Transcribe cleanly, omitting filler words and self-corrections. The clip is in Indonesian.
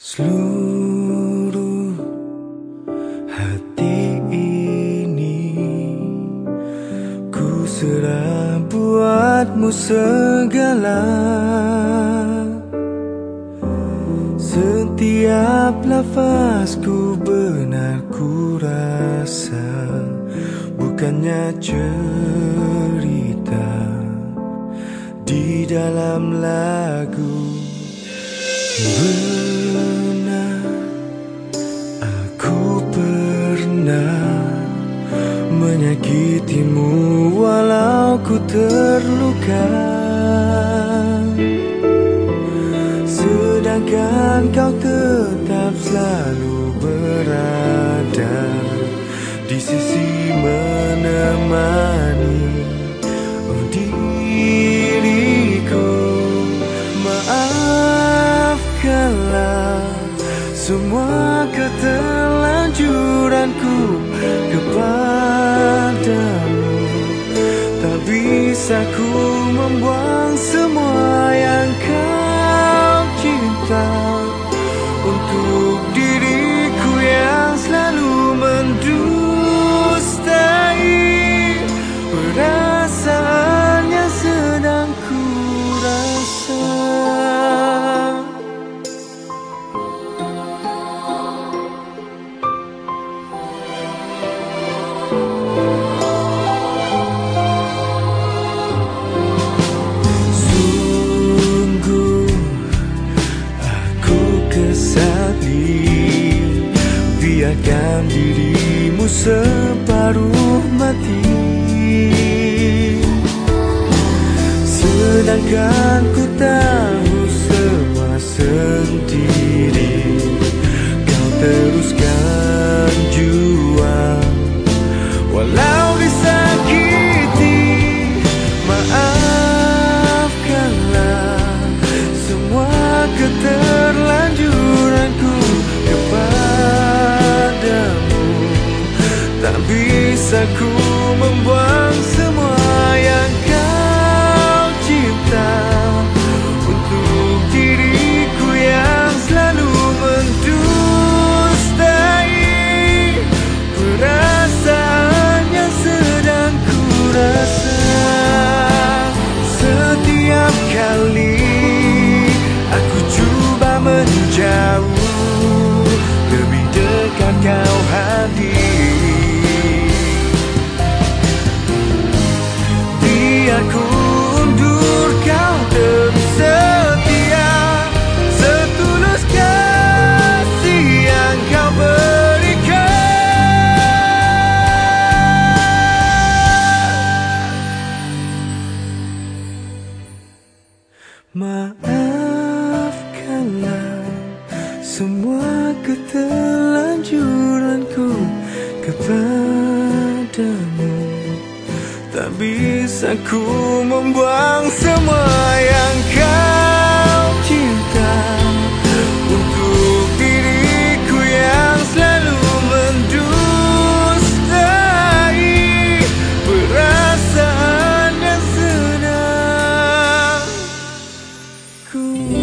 Seluruh hati ini ku serah buatmu segala. Setiap lafazku benar ku rasa, bukannya cerita di dalam lagu. Benar, aku pernah menyakitimu walau ku terluka. Sedangkan kau tetap selalu berada di sisi menemani diriku. Maafkanlah semua keterlanjuranku kepadamu. Tak bisa ku membuang semua yang kau cinta untuk diriku yang selalu mendustai perasaan yang sedang ku rasa. Biarkan dirimu separuh mati, sedangkan ku tahu semua sendiri. Kau teruskan juang walau disakiti. Maafkanlah semua keterlanjuranku kepadamu. Tak bisa ku membuang semua yang kau cinta untuk diriku yang selalu mendustai perasaan yang sedang ku rasa. Setiap kali aku coba menjauh, lebih dekat kau hadir. Biar ku undur kau terus setia, setulus kasih yang kau berikan. Maafkanlah semua keterlanjuranku kepadamu. Tak bisa ku membuang semua yang kau cinta untuk diriku yang selalu mendustai perasaan yang sedang ku